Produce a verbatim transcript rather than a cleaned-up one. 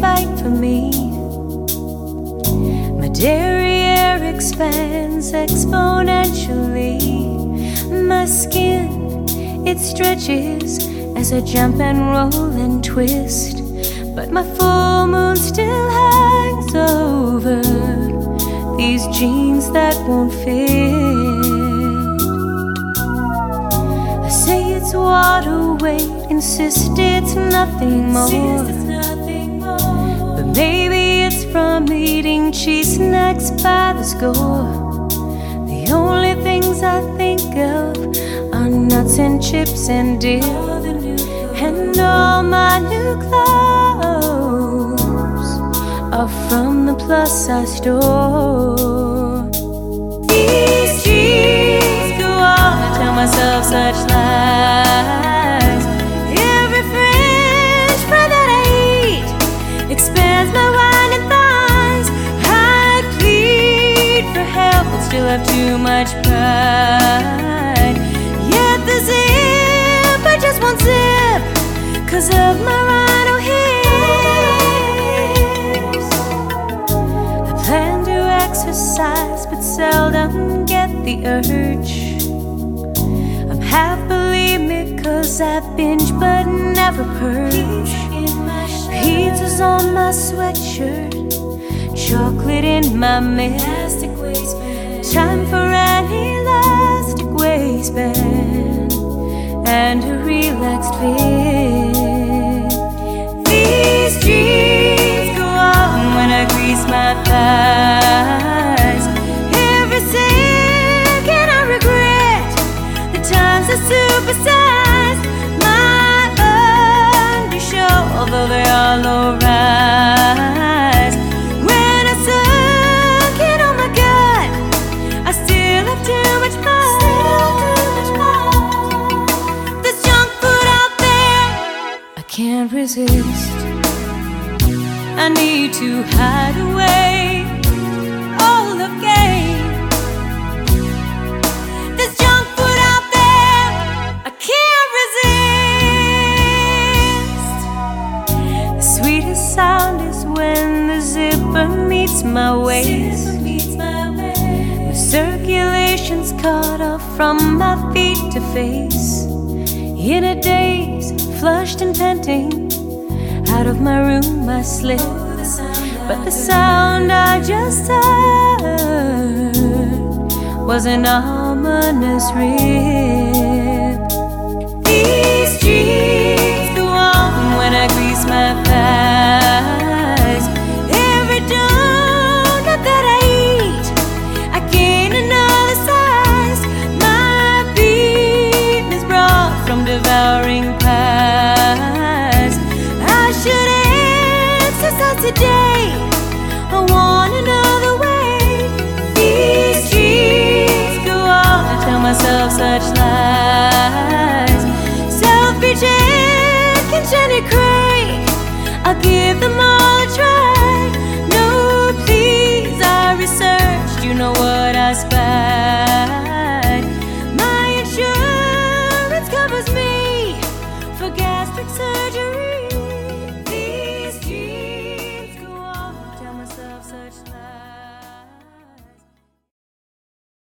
fight for me. My derriere expands exponentially. My skin, it stretches as I jump and roll and twist, but my full moon still hangs over these jeans that won't fit. I say it's water weight, insist it's nothing more, but maybe it's from eating cheese snacks by the score. The only things I think of are nuts and chips and dip, and all my new clothes are from the plus size store. These dreams go on, I tell myself such lies. Every French fry that I eat expands my whining thighs. I plead for help but still have too much pride. Yet the zip, I just won't zip 'cause of my rhino hips. I plan to exercise but seldom get the urge. I'm half bulimic 'cause I binge but never purge. Pizza's on my sweatshirt, chocolate in my mist. Time for an elastic waistband and a relaxed fit. These dreams go on when I grease my thighs. Every second I regret the times I supersized my undershow, although they are low rise. When I suck it on my gut, I still have too much fun. Can't resist, I need to hide away all the game. There's junk food out there I can't resist. The sweetest sound is when the zipper meets my waist. The circulation's cut off from my feet to face. In a daze, flushed and panting, out of my room I slip, but the sound I just heard was an ominous rip. These dreams go on when I grease my thighs. Every donut that I eat, I gain another size. My beat is brought from devouring pies. I should exercise today, I want another way. These dreams go on, I tell myself such lies. Self-reject and Jenny Craig, I'll give them all a try. No, please, I researched, you know what I spy.